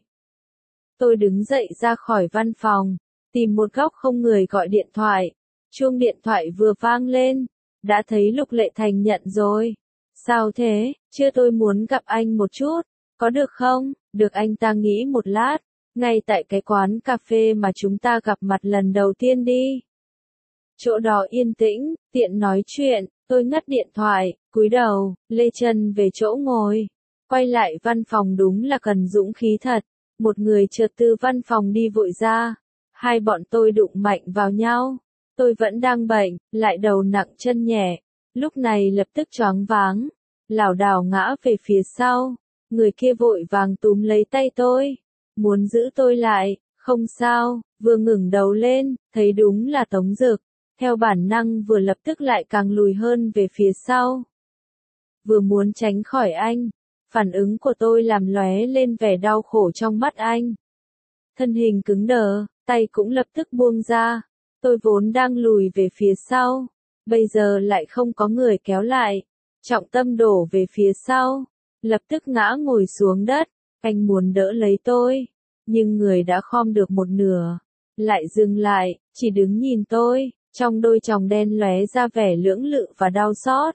Tôi đứng dậy ra khỏi văn phòng, tìm một góc không người gọi điện thoại. Chuông điện thoại vừa vang lên, đã thấy Lục Lệ Thành nhận rồi. Sao thế, chưa tôi muốn gặp anh một chút, có được không? Được, anh ta nghĩ một lát, ngay tại cái quán cà phê mà chúng ta gặp mặt lần đầu tiên đi. Chỗ đó yên tĩnh, tiện nói chuyện, tôi ngắt điện thoại, cúi đầu, lê chân về chỗ ngồi. Quay lại văn phòng đúng là cần dũng khí thật. Một người chợt từ văn phòng đi vội ra. Hai bọn tôi đụng mạnh vào nhau. Tôi vẫn đang bệnh, lại đầu nặng chân nhẹ. Lúc này lập tức choáng váng, lảo đảo ngã về phía sau. Người kia vội vàng túm lấy tay tôi, muốn giữ tôi lại. Không sao, vừa ngẩng đầu lên, thấy đúng là Tống Dực. Theo bản năng vừa lập tức lại càng lùi hơn về phía sau. Vừa muốn tránh khỏi anh, phản ứng của tôi làm lóe lên vẻ đau khổ trong mắt anh. Thân hình cứng đờ, tay cũng lập tức buông ra. Tôi vốn đang lùi về phía sau, bây giờ lại không có người kéo lại. Trọng tâm đổ về phía sau, lập tức ngã ngồi xuống đất. Anh muốn đỡ lấy tôi, nhưng người đã khom được một nửa, lại dừng lại, chỉ đứng nhìn tôi. Trong đôi tròng đen lóe ra vẻ lưỡng lự và đau xót.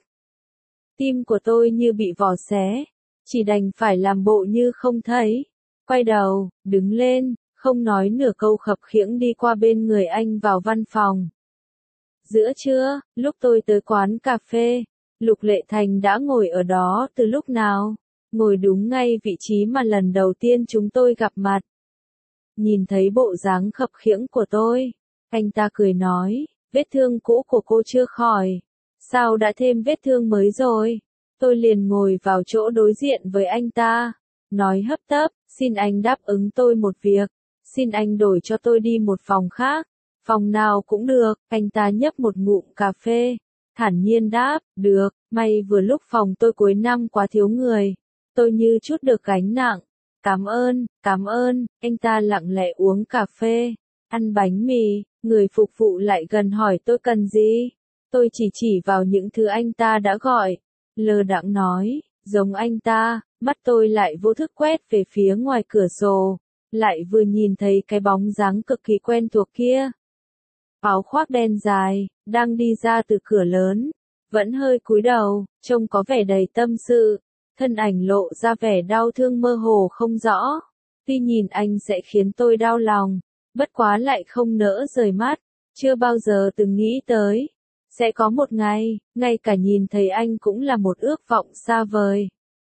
Tim của tôi như bị vò xé, chỉ đành phải làm bộ như không thấy. Quay đầu, đứng lên, không nói nửa câu khập khiễng đi qua bên người anh vào văn phòng. Giữa trưa, lúc tôi tới quán cà phê, Lục Lệ Thành đã ngồi ở đó từ lúc nào, ngồi đúng ngay vị trí mà lần đầu tiên chúng tôi gặp mặt. Nhìn thấy bộ dáng khập khiễng của tôi, anh ta cười nói, vết thương cũ của cô chưa khỏi, sao đã thêm vết thương mới rồi? Tôi liền ngồi vào chỗ đối diện với anh ta, nói hấp tấp, xin anh đáp ứng tôi một việc, xin anh đổi cho tôi đi một phòng khác, phòng nào cũng được. Anh ta nhấp một ngụm cà phê, thản nhiên đáp, được, may vừa lúc phòng tôi cuối năm quá thiếu người, tôi như chút được gánh nặng. Cảm ơn, cảm ơn. Anh ta lặng lẽ uống cà phê, ăn bánh mì. Người phục vụ lại gần hỏi tôi cần gì. Tôi chỉ chỉ vào những thứ anh ta đã gọi, lơ đãng nói, giống anh ta. Mắt tôi lại vô thức quét về phía ngoài cửa sổ, lại vừa nhìn thấy cái bóng dáng cực kỳ quen thuộc kia. Áo khoác đen dài, đang đi ra từ cửa lớn, vẫn hơi cúi đầu, trông có vẻ đầy tâm sự. Thân ảnh lộ ra vẻ đau thương mơ hồ không rõ. Tuy nhìn anh sẽ khiến tôi đau lòng, bất quá lại không nỡ rời mắt. Chưa bao giờ từng nghĩ tới sẽ có một ngày, ngay cả nhìn thấy anh cũng là một ước vọng xa vời.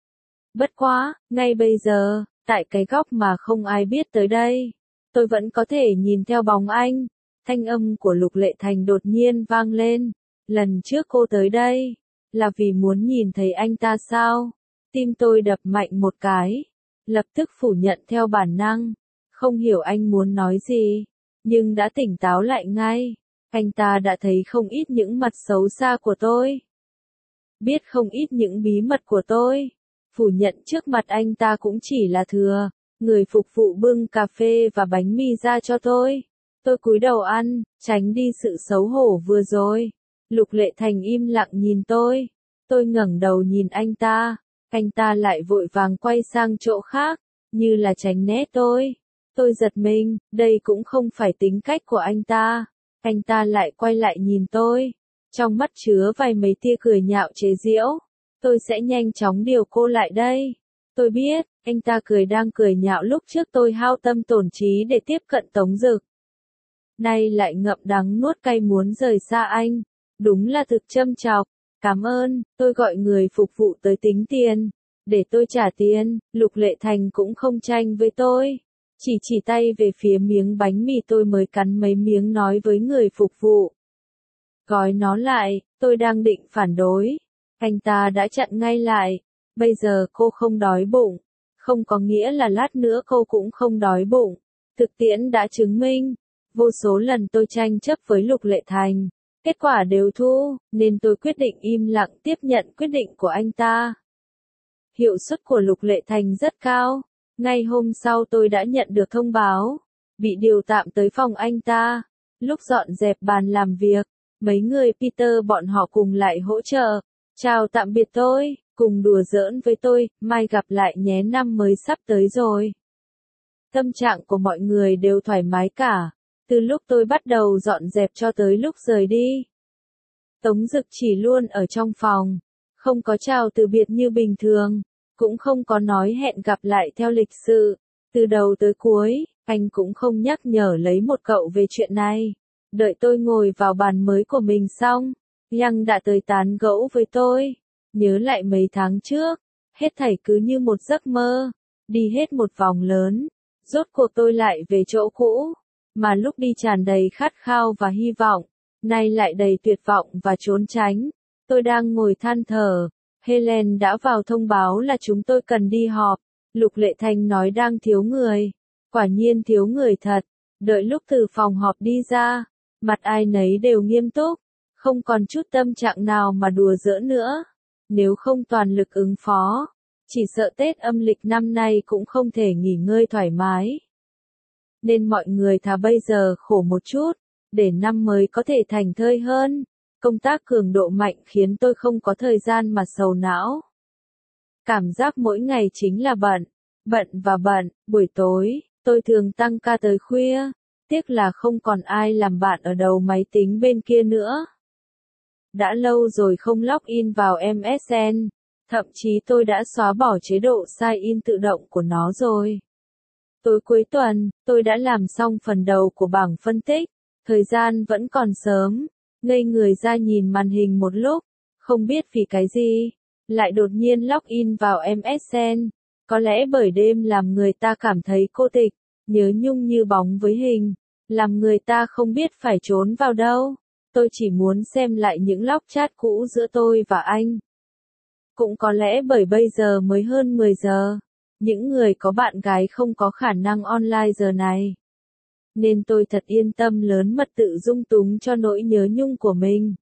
Bất quá, ngay bây giờ, tại cái góc mà không ai biết tới đây, tôi vẫn có thể nhìn theo bóng anh. Thanh âm của Lục Lệ Thành đột nhiên vang lên. Lần trước cô tới đây, là vì muốn nhìn thấy anh ta sao? Tim tôi đập mạnh một cái, lập tức phủ nhận theo bản năng. Không hiểu anh muốn nói gì, nhưng đã tỉnh táo lại ngay. Anh ta đã thấy không ít những mặt xấu xa của tôi, biết không ít những bí mật của tôi. Phủ nhận trước mặt anh ta cũng chỉ là thừa. Người phục vụ bưng cà phê và bánh mì ra cho tôi. Tôi cúi đầu ăn, tránh đi sự xấu hổ vừa rồi. Lục Lệ Thành im lặng nhìn tôi. Tôi ngẩng đầu nhìn anh ta. Anh ta lại vội vàng quay sang chỗ khác, như là tránh né tôi. Tôi giật mình, đây cũng không phải tính cách của anh ta. Anh ta lại quay lại nhìn tôi, trong mắt chứa vài mấy tia cười nhạo chế giễu. Tôi sẽ nhanh chóng điều cô lại đây. Tôi biết, anh ta cười đang cười nhạo lúc trước tôi hao tâm tổn trí để tiếp cận Tống Dực. Nay lại ngậm đắng nuốt cay muốn rời xa anh. Đúng là thực châm chọc. Cảm ơn, tôi gọi người phục vụ tới tính tiền. Để tôi trả tiền. Lục Lệ Thành cũng không tranh với tôi. Chỉ chỉ tay về phía miếng bánh mì tôi mới cắn mấy miếng nói với người phục vụ. Gói nó lại, tôi đang định phản đối. Anh ta đã chặn ngay lại. Bây giờ cô không đói bụng, không có nghĩa là lát nữa cô cũng không đói bụng. Thực tiễn đã chứng minh, vô số lần tôi tranh chấp với Lục Lệ Thành, kết quả đều thua, nên tôi quyết định im lặng tiếp nhận quyết định của anh ta. Hiệu suất của Lục Lệ Thành rất cao, ngay hôm sau tôi đã nhận được thông báo, bị điều tạm tới phòng anh ta. Lúc dọn dẹp bàn làm việc, mấy người Peter bọn họ cùng lại hỗ trợ, chào tạm biệt tôi, cùng đùa giỡn với tôi, mai gặp lại nhé, năm mới sắp tới rồi. Tâm trạng của mọi người đều thoải mái cả, từ lúc tôi bắt đầu dọn dẹp cho tới lúc rời đi. Tống Dực chỉ luôn ở trong phòng, không có chào từ biệt như bình thường, cũng không có nói hẹn gặp lại theo lịch sự. Từ đầu tới cuối, anh cũng không nhắc nhở lấy một cậu về chuyện này. Đợi tôi ngồi vào bàn mới của mình xong, Yang đã tới tán gẫu với tôi. Nhớ lại mấy tháng trước, hết thảy cứ như một giấc mơ, đi hết một vòng lớn, rốt cuộc tôi lại về chỗ cũ, mà lúc đi tràn đầy khát khao và hy vọng, nay lại đầy tuyệt vọng và trốn tránh. Tôi đang ngồi than thở, Helen đã vào thông báo là chúng tôi cần đi họp. Lục Lệ Thành nói đang thiếu người, quả nhiên thiếu người thật. Đợi lúc từ phòng họp đi ra, mặt ai nấy đều nghiêm túc, không còn chút tâm trạng nào mà đùa giỡn nữa. Nếu không toàn lực ứng phó, chỉ sợ Tết âm lịch năm nay cũng không thể nghỉ ngơi thoải mái. Nên mọi người thà bây giờ khổ một chút, để năm mới có thể thành thơi hơn. Công tác cường độ mạnh khiến tôi không có thời gian mà sầu não. Cảm giác mỗi ngày chính là bận, bận và bận. Buổi tối, tôi thường tăng ca tới khuya, tiếc là không còn ai làm bạn ở đầu máy tính bên kia nữa. Đã lâu rồi không login vào em ét en, thậm chí tôi đã xóa bỏ chế độ sign in tự động của nó rồi. Tối cuối tuần, tôi đã làm xong phần đầu của bảng phân tích, thời gian vẫn còn sớm, ngây người ra nhìn màn hình một lúc, không biết vì cái gì, lại đột nhiên login vào em ét en, có lẽ bởi đêm làm người ta cảm thấy cô tịch, nhớ nhung như bóng với hình, làm người ta không biết phải trốn vào đâu. Tôi chỉ muốn xem lại những log chat cũ giữa tôi và anh. Cũng có lẽ bởi bây giờ mới hơn mười giờ, những người có bạn gái không có khả năng online giờ này. Nên tôi thật yên tâm lớn mật tự dung túng cho nỗi nhớ nhung của mình.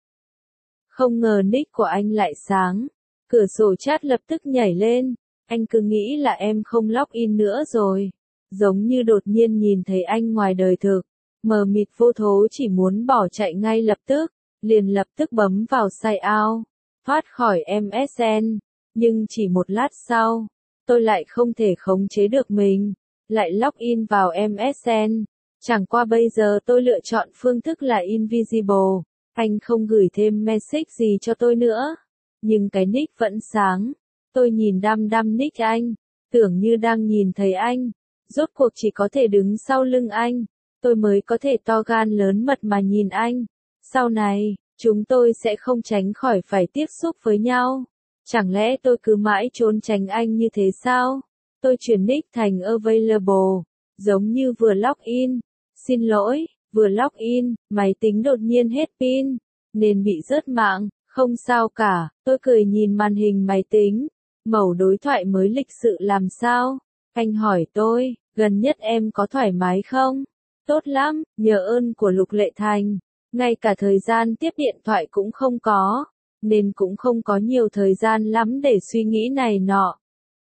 Không ngờ nick của anh lại sáng, cửa sổ chat lập tức nhảy lên, anh cứ nghĩ là em không login nữa rồi. Giống như đột nhiên nhìn thấy anh ngoài đời thực. Mờ mịt vô thố chỉ muốn bỏ chạy ngay lập tức, liền lập tức bấm vào sign out, thoát khỏi em ét en, nhưng chỉ một lát sau, tôi lại không thể khống chế được mình, lại login vào em ét en, chẳng qua bây giờ tôi lựa chọn phương thức là invisible, anh không gửi thêm message gì cho tôi nữa, nhưng cái nick vẫn sáng, tôi nhìn đăm đăm nick anh, tưởng như đang nhìn thấy anh, rốt cuộc chỉ có thể đứng sau lưng anh. Tôi mới có thể to gan lớn mật mà nhìn anh. Sau này, chúng tôi sẽ không tránh khỏi phải tiếp xúc với nhau. Chẳng lẽ tôi cứ mãi trốn tránh anh như thế sao? Tôi chuyển nick thành available, giống như vừa login. Xin lỗi, vừa login, máy tính đột nhiên hết pin, nên bị rớt mạng. Không sao cả, tôi cười nhìn màn hình máy tính. Mẩu đối thoại mới lịch sự làm sao? Anh hỏi tôi, gần nhất em có thoải mái không? Tốt lắm, nhờ ơn của Lục Lệ Thành, ngay cả thời gian tiếp điện thoại cũng không có, nên cũng không có nhiều thời gian lắm để suy nghĩ này nọ.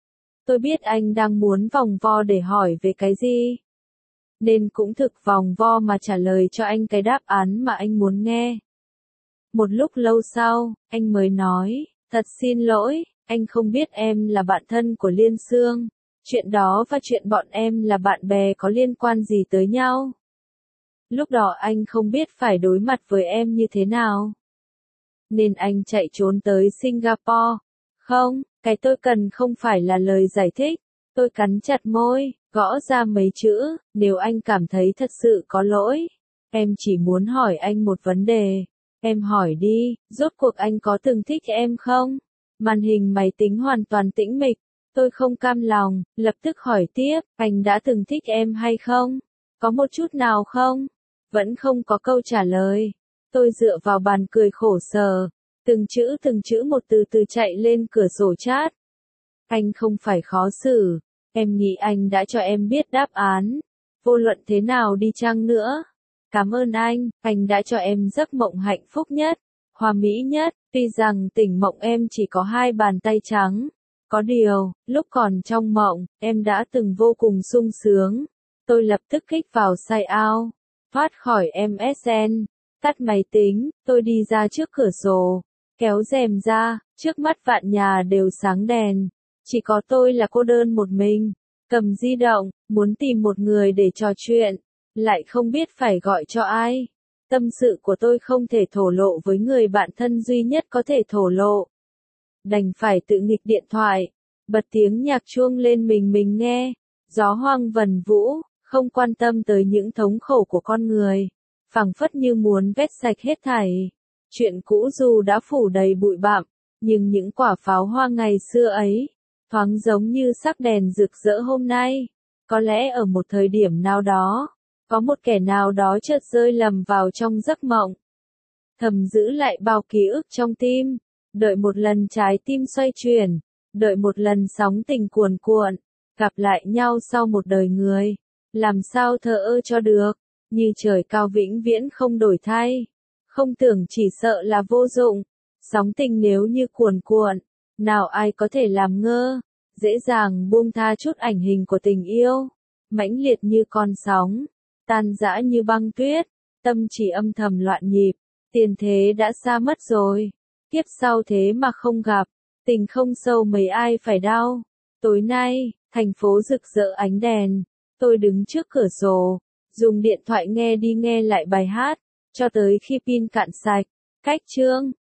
Tôi biết anh đang muốn vòng vo để hỏi về cái gì, nên cũng thực vòng vo mà trả lời cho anh cái đáp án mà anh muốn nghe. Một lúc lâu sau, anh mới nói, thật xin lỗi, anh không biết em là bạn thân của Liên Sương. Chuyện đó và chuyện bọn em là bạn bè có liên quan gì tới nhau? Lúc đó anh không biết phải đối mặt với em như thế nào. Nên anh chạy trốn tới Singapore. Không, cái tôi cần không phải là lời giải thích. Tôi cắn chặt môi, gõ ra mấy chữ, nếu anh cảm thấy thật sự có lỗi. Em chỉ muốn hỏi anh một vấn đề. Em hỏi đi, rốt cuộc anh có từng thích em không? Màn hình máy tính hoàn toàn tĩnh mịch. Tôi không cam lòng, lập tức hỏi tiếp, anh đã từng thích em hay không? Có một chút nào không? Vẫn không có câu trả lời. Tôi dựa vào bàn cười khổ sở, từng chữ từng chữ một từ từ chạy lên cửa sổ chat. Anh không phải khó xử, Em nghĩ anh đã cho em biết đáp án. Vô luận thế nào đi chăng nữa. Cảm ơn anh, anh đã cho em giấc mộng hạnh phúc nhất, hoa mỹ nhất. Tuy rằng tỉnh mộng em chỉ có hai bàn tay trắng. Có điều, lúc còn trong mộng, em đã từng vô cùng sung sướng. Tôi lập tức kích vào sign out, thoát khỏi em ét en, tắt máy tính, tôi đi ra trước cửa sổ, kéo rèm ra, trước mắt vạn nhà đều sáng đèn. Chỉ có tôi là cô đơn một mình, cầm di động, muốn tìm một người để trò chuyện, lại không biết phải gọi cho ai. Tâm sự của tôi không thể thổ lộ với người bạn thân duy nhất có thể thổ lộ. Đành phải tự nghịch điện thoại, bật tiếng nhạc chuông lên mình mình nghe, gió hoang vần vũ, không quan tâm tới những thống khổ của con người, phảng phất như muốn vét sạch hết thảy. Chuyện cũ dù đã phủ đầy bụi bặm, nhưng những quả pháo hoa ngày xưa ấy, thoáng giống như sắc đèn rực rỡ hôm nay. Có lẽ ở một thời điểm nào đó, có một kẻ nào đó chợt rơi lầm vào trong giấc mộng, thầm giữ lại bao ký ức trong tim, đợi một lần trái tim xoay chuyển, đợi một lần sóng tình cuồn cuộn, gặp lại nhau sau một đời người, làm sao thờ ơ cho được, như trời cao vĩnh viễn không đổi thay, không tưởng chỉ sợ là vô dụng, sóng tình nếu như cuồn cuộn, nào ai có thể làm ngơ, dễ dàng buông tha chút ảnh hình của tình yêu, mãnh liệt như con sóng, tan rã như băng tuyết, tâm chỉ âm thầm loạn nhịp, tiền thế đã xa mất rồi, kiếp sau thế mà không gặp, tình không sâu mấy ai phải đau. Tối nay, thành phố rực rỡ ánh đèn, tôi đứng trước cửa sổ, dùng điện thoại nghe đi nghe lại bài hát, cho tới khi pin cạn sạch. Cách chương